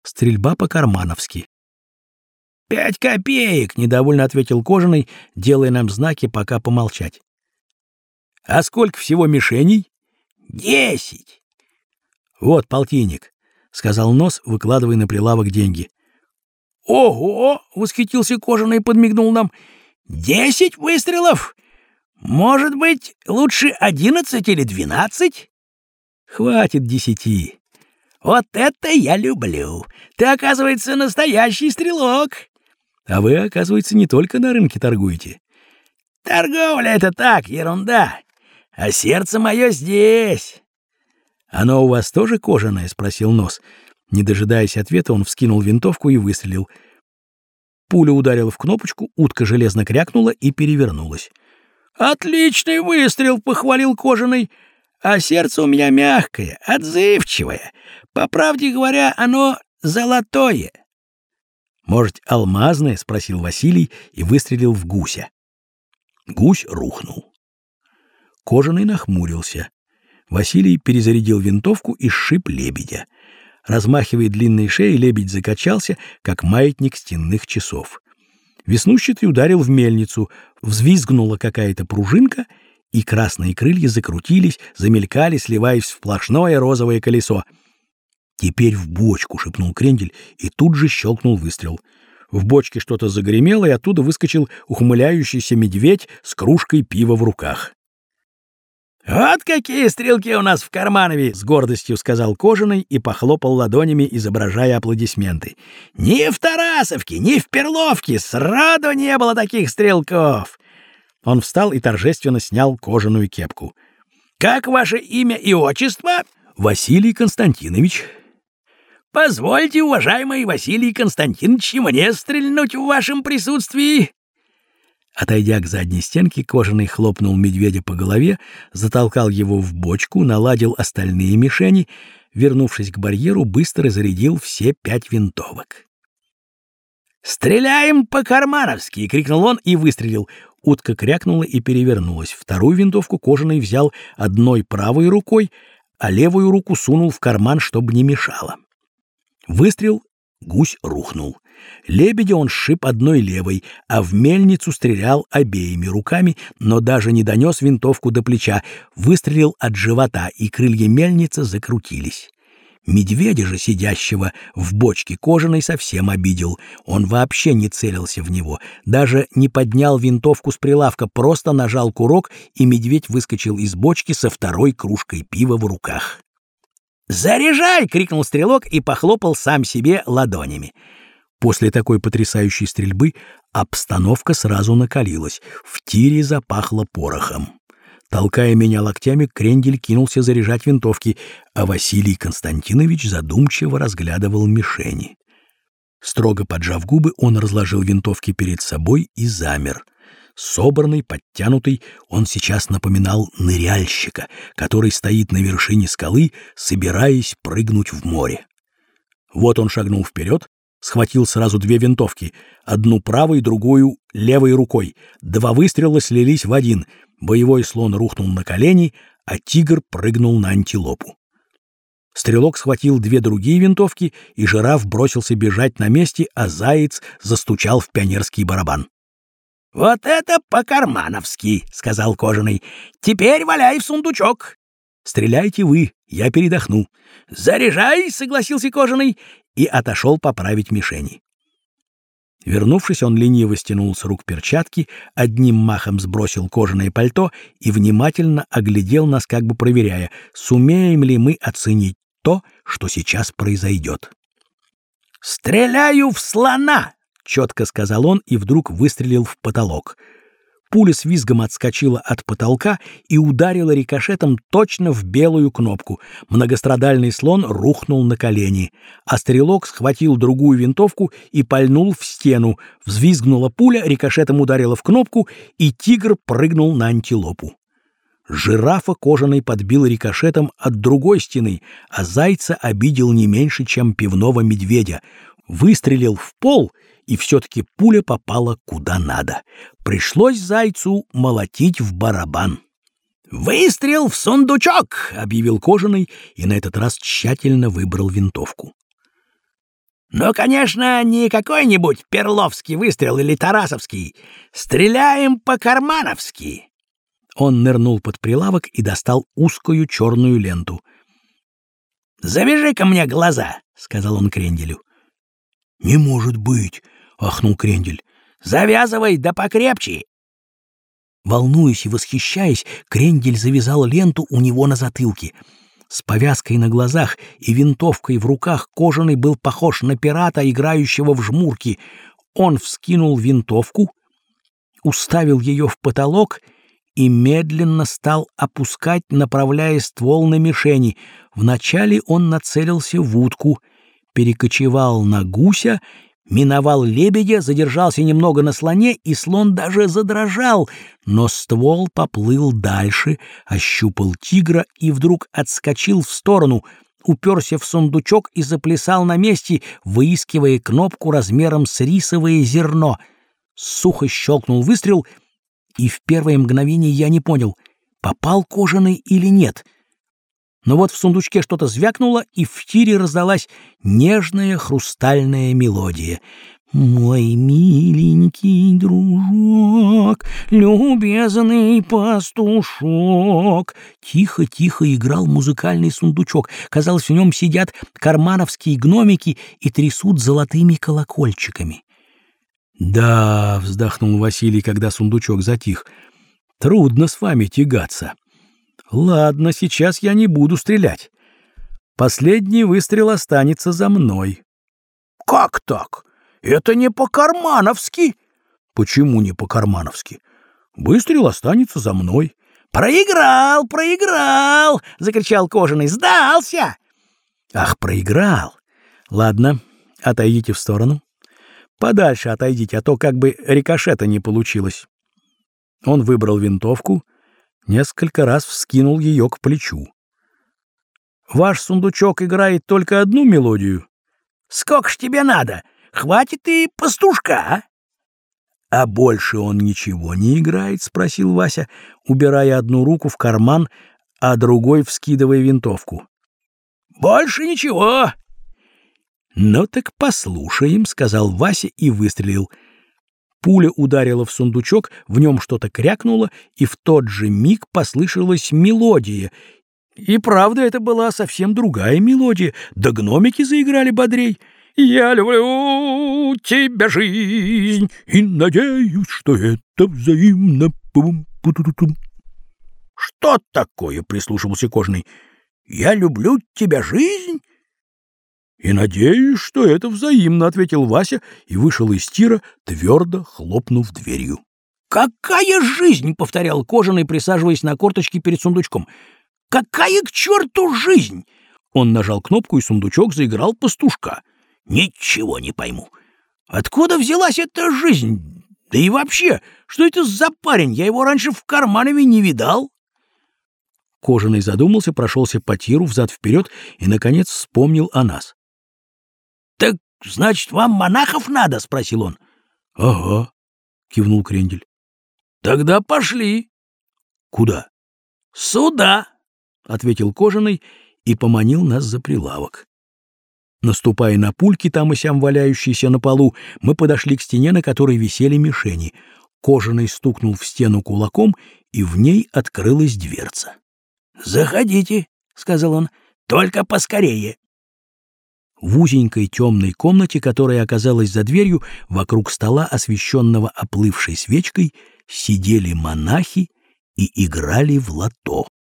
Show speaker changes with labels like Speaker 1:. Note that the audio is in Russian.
Speaker 1: Стрельба по-кармановски. 5 копеек, недовольно ответил Кожаный, делая нам знаки, пока помолчать. А сколько всего мишеней? 10. Вот полтинник, сказал Нос, выкладывая на прилавок деньги. Ого! Восхитился Кожаный и подмигнул нам. 10 выстрелов? Может быть, лучше 11 или 12? Хватит 10. Вот это я люблю. Ты, оказывается, настоящий стрелок. А вы, оказывается, не только на рынке торгуете. Торговля — это так, ерунда. А сердце мое здесь. Оно у вас тоже кожаное? — спросил Нос. Не дожидаясь ответа, он вскинул винтовку и выстрелил. Пуля ударила в кнопочку, утка железно крякнула и перевернулась. «Отличный выстрел!» — похвалил Кожаный. «А сердце у меня мягкое, отзывчивое. По правде говоря, оно золотое». «Может, алмазное?» — спросил Василий и выстрелил в гуся. Гусь рухнул. Кожаный нахмурился. Василий перезарядил винтовку и сшиб лебедя. Размахивая длинной шеей, лебедь закачался, как маятник стенных часов. Веснущатый ударил в мельницу, взвизгнула какая-то пружинка, и красные крылья закрутились, замелькали, сливаясь в сплошное розовое колесо. «Теперь в бочку!» — шепнул Крендель, и тут же щелкнул выстрел. В бочке что-то загремело, и оттуда выскочил ухмыляющийся медведь с кружкой пива в руках. «Вот какие стрелки у нас в Карманове!» — с гордостью сказал Кожаный и похлопал ладонями, изображая аплодисменты. «Ни в Тарасовке, ни в Перловке сроду не было таких стрелков!» Он встал и торжественно снял кожаную кепку. «Как ваше имя и отчество?» «Василий Константинович». «Позвольте, уважаемый Василий Константинович, мне стрельнуть в вашем присутствии». Отойдя к задней стенке, Кожаный хлопнул медведя по голове, затолкал его в бочку, наладил остальные мишени, вернувшись к барьеру, быстро зарядил все 5 винтовок. «Стреляем по-кармановски!» — крикнул он и выстрелил. Утка крякнула и перевернулась. Вторую винтовку Кожаный взял одной правой рукой, а левую руку сунул в карман, чтобы не мешало. Выстрел, гусь рухнул. Лебедя он сшиб одной левой, а в мельницу стрелял обеими руками, но даже не донес винтовку до плеча, выстрелил от живота, и крылья мельницы закрутились. Медведя же, сидящего в бочке Кожаный, совсем обидел. Он вообще не целился в него, даже не поднял винтовку с прилавка, просто нажал курок, и медведь выскочил из бочки со второй кружкой пива в руках. «Заряжай!» — крикнул стрелок и похлопал сам себе ладонями. После такой потрясающей стрельбы обстановка сразу накалилась, в тире запахло порохом. Толкая меня локтями, Крендель кинулся заряжать винтовки, а Василий Константинович задумчиво разглядывал мишени. Строго поджав губы, он разложил винтовки перед собой и замер. Собранный, подтянутый, он сейчас напоминал ныряльщика, который стоит на вершине скалы, собираясь прыгнуть в море. Вот он шагнул вперед, схватил сразу 2 винтовки, одну правой, другую левой рукой. 2 выстрела слились в один. Боевой слон рухнул на колени, а тигр прыгнул на антилопу. Стрелок схватил 2 другие винтовки, и жираф бросился бежать на месте, а заяц застучал в пионерский барабан. «Вот это по-кармановски!» — сказал Кожаный. «Теперь валяй в сундучок!» «Стреляйте вы, я передохну». «Заряжай!» — согласился Кожаный и отошел поправить мишени. Вернувшись, он лениво стянул с рук перчатки, одним махом сбросил кожаное пальто и внимательно оглядел нас, как бы проверяя, сумеем ли мы оценить то, что сейчас произойдет. «Стреляю в слона!» — четко сказал он и вдруг выстрелил в потолок. Пуля с визгом отскочила от потолка и ударила рикошетом точно в белую кнопку. Многострадальный слон рухнул на колени, а стрелок схватил другую винтовку и пальнул в стену. Взвизгнула пуля, рикошетом ударила в кнопку, и тигр прыгнул на антилопу. Жирафа Кожаный подбил рикошетом от другой стены, а зайца обидел не меньше, чем пивного медведя. Выстрелил в пол, и все-таки пуля попала куда надо. Пришлось зайцу молотить в барабан. «Выстрел в сундучок!» — объявил Кожаный и на этот раз тщательно выбрал винтовку. Но, конечно, не какой-нибудь перловский выстрел или тарасовский. Стреляем по-кармановски. Он нырнул под прилавок и достал узкую черную ленту. «Завяжи-ка мне глаза», — сказал он Кренделю. «Не может быть», — ахнул Крендель. «Завязывай, да покрепче». Волнуясь и восхищаясь, Крендель завязал ленту у него на затылке. С повязкой на глазах и винтовкой в руках Кожаный был похож на пирата, играющего в жмурки. Он вскинул винтовку, уставил ее в потолок и медленно стал опускать, направляя ствол на мишени. Вначале он нацелился в утку, перекочевал на гуся, миновал лебедя, задержался немного на слоне, и слон даже задрожал, но ствол поплыл дальше, ощупал тигра и вдруг отскочил в сторону, уперся в сундучок и заплясал на месте, выискивая кнопку размером с рисовое зерно. Сухо щелкнул выстрел, и в первое мгновение я не понял, попал Кожаный или нет. Но вот в сундучке что-то звякнуло, и в тире раздалась нежная хрустальная мелодия. «Мой миленький дружок, любезный пастушок». Тихо-тихо играл музыкальный сундучок. Казалось, в нем сидят кармановские гномики и трясут золотыми колокольчиками. «Да», — вздохнул Василий, когда сундучок затих, — «трудно с вами тягаться. Ладно, сейчас я не буду стрелять. Последний выстрел останется за мной». «Как так? Это не по-кармановски». «Почему не по-кармановски? Выстрел останется за мной». «Проиграл, проиграл!» — закричал Кожаный. «Сдался!» «Ах, проиграл! Ладно, отойдите в сторону. Подальше отойдите, а то как бы рикошета не получилось». Он выбрал винтовку, несколько раз вскинул ее к плечу. «Ваш сундучок играет только одну мелодию?» «Сколько ж тебе надо? Хватит и пастушка!» «А больше он ничего не играет?» — спросил Вася, убирая одну руку в карман, а другой вскидывая винтовку. «Больше ничего!» «Ну так послушаем», — сказал Вася и выстрелил. Пуля ударила в сундучок, в нем что-то крякнуло, и в тот же миг послышалась мелодия. И правда, это была совсем другая мелодия, да гномики заиграли бодрей. «Я люблю тебя, жизнь, и надеюсь, что это взаимно». «Что такое?» — прислушался Кожаный. «Я люблю тебя, жизнь?» «И надеюсь, что это взаимно», — ответил Вася и вышел из тира, твердо хлопнув дверью. «Какая жизнь?» — повторял Кожаный, присаживаясь на корточки перед сундучком. «Какая к черту жизнь?» Он нажал кнопку, и сундучок заиграл пастушка. «Ничего не пойму. Откуда взялась эта жизнь? Да и вообще, что это за парень? Я его раньше в Карманове не видал». Кожаный задумался, прошелся по тиру взад-вперед и, наконец, вспомнил о нас. «Так, значит, вам монахов надо?» — спросил он. «Ага», — кивнул Крендель. «Тогда пошли». «Куда?» «Сюда», — ответил Кожаный и поманил нас за прилавок. Наступая на пульки, там и сям валяющиеся на полу, мы подошли к стене, на которой висели мишени. Кожаный стукнул в стену кулаком, и в ней открылась дверца. «Заходите», — сказал он, — «только поскорее». В узенькой темной комнате, которая оказалась за дверью, вокруг стола, освещенного оплывшей свечкой, сидели монахи и играли в лото.